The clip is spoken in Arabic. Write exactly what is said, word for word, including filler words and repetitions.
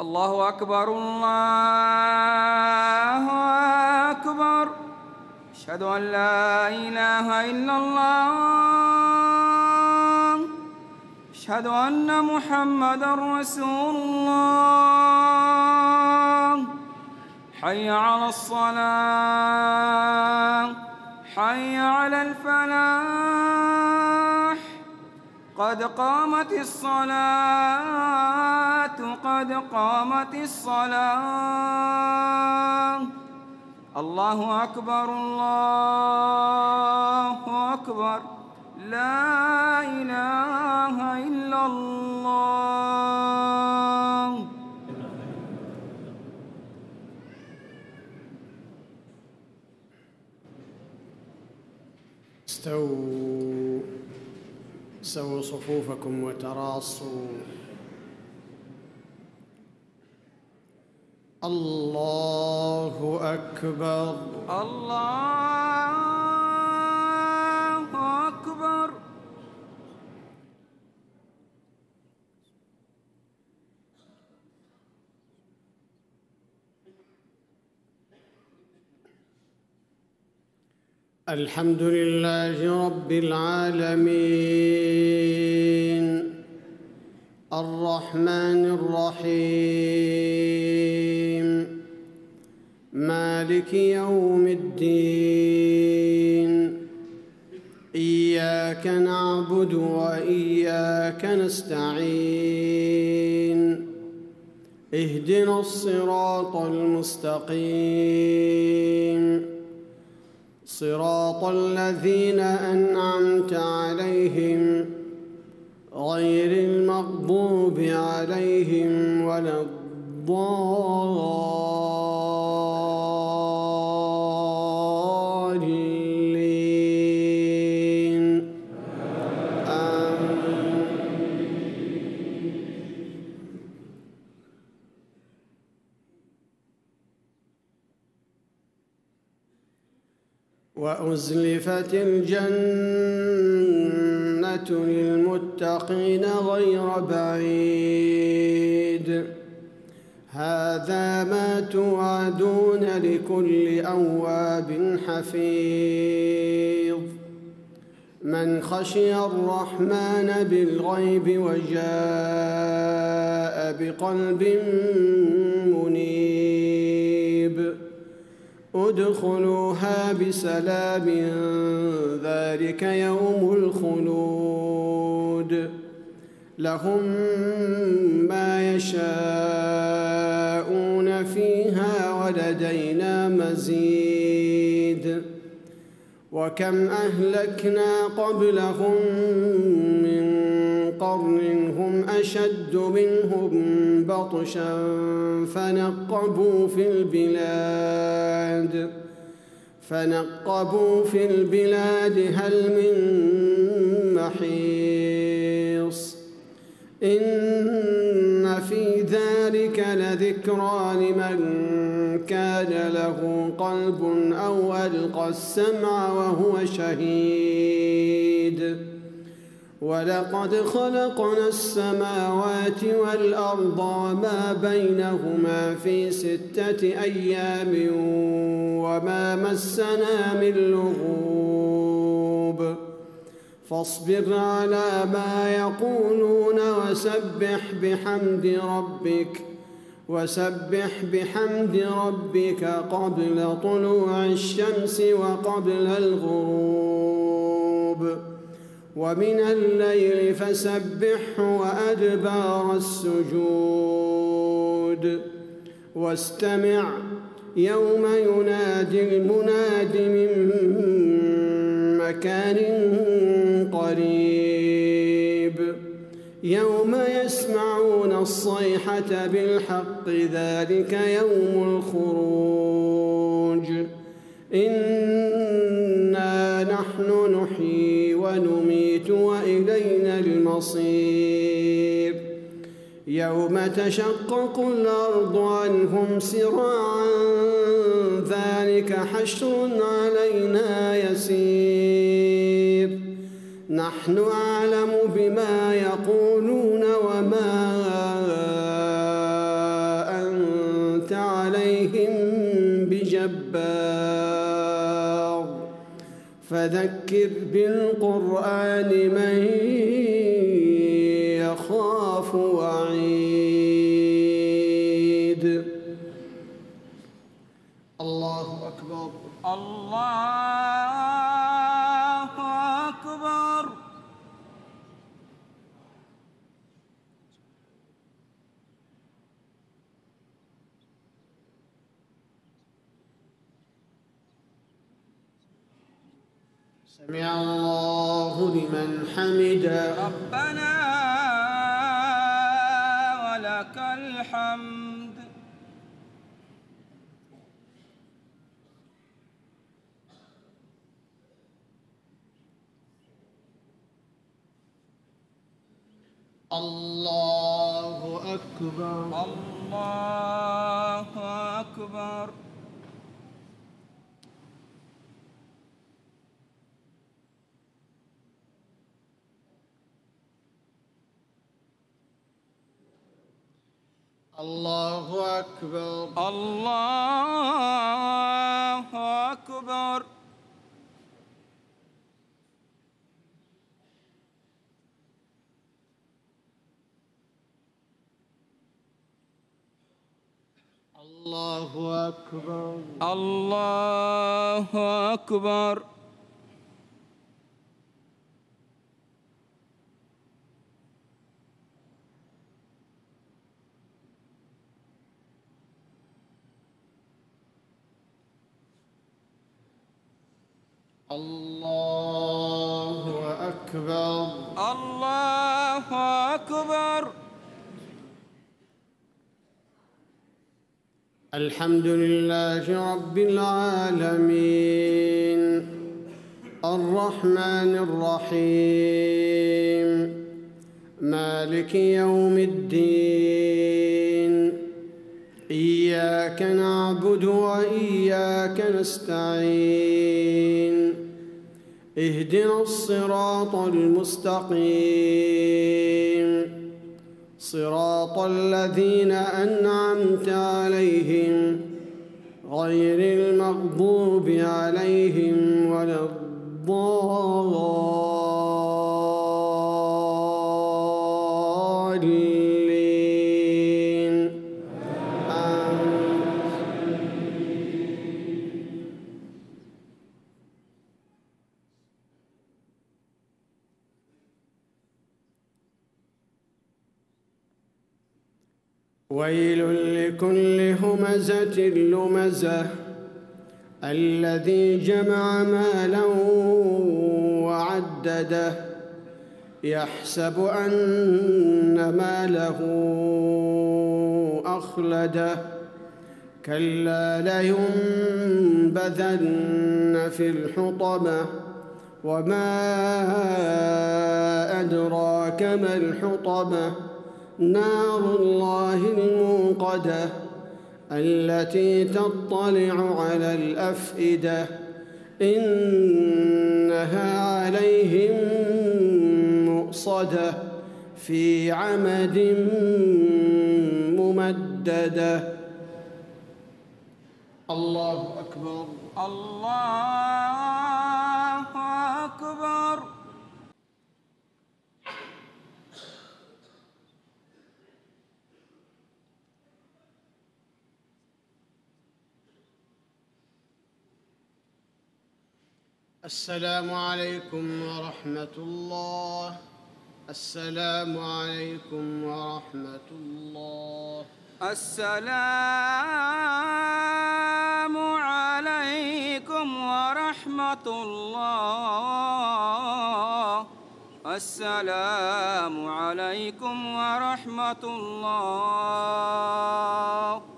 الله أكبر الله أكبر. أشهد أن لا إله إلا الله. أشهد أن محمدًا رسول الله. حي على الصلاة، حي على الفلاح. قد قامت الصلاة، قد قامت الصلاة. الله أكبر الله أكبر. لا إله إلا الله. استووا سووا صفوفكم وتراصوا. الله أكبر الله أكبر. الحمد لله رب العالمين الرحمن الرحيم مالك يوم الدين. إياك نعبد وإياك نستعين. اهدنا الصراط المستقيم صراط الذين أنعمت عليهم غير المغضوب عليهم ولا الضالين. آمين. وأزلفت الجنة للمتقين غير بعيد. هذا ما توعدون لكل أواب حفيظ. من خشي الرحمن بالغيب وجاء بقلب منيب. ادخلوها بسلام ذلك يوم الخلود. لهم ما يشاءون فيها ولدينا مزيد. وكم أهلكنا قبلهم من قرن هم أشد منهم بطشا فنقبوا في البلاد فنقبوا في البلاد هل من محيص. إن في ذلك لذكرى لمن كان له قلب أو ألقى السمع وهو شهيد. ولقد خلقنا السماوات والأرض وما بينهما في ستة أيام وما مسنا من لغوب. فاصبر على ما يقولون وسبح بحمد ربك وسبح بحمد ربك قبل طلوع الشمس وقبل الغروب. ومن الليل فسبحه وأدبار السجود. واستمع يوم ينادي المناد من مكان قريب. يوم يسمعون الصيحة بالحق ذلك يوم الخروج. إنا نحن نحيي ونميت وإلينا المصير. يوم تشقق الأرض عنهم سراعا ذلك حشر علينا يسير. نحن أعلم بما يقولون وما فذكر بالقرآن من يخاف وعيد. الله أكبر. الله أكبر. سمع الله لمن حمده. ربنا ولك الحمد. الله أكبر. الله أكبر. الله أكبر. الله أكبر. الله أكبر. الله أكبر. الله أكبر. الله أكبر. الحمد لله رب العالمين الرحمن الرحيم مالك يوم الدين إياك نعبد وإياك نستعين اهدنا الصراط المستقيم صراط الذين أنعمت عليهم غير المغضوب عليهم ولا الضالين. آمين. ويل لكل همزة لمزة الذي جمع مالا وعدده يحسب أن ماله أخلده كلا لينبذن في الحطمة وما أدراك ما الحطمة نار الله الموقدة التي تطلع على الأفئدة إنها عليهم مؤصدة في عمد ممددة. الله أكبر. الله أكبر. السلام عليكم ورحمة الله. السلام عليكم ورحمة الله. السلام عليكم ورحمة الله. السلام عليكم ورحمة الله.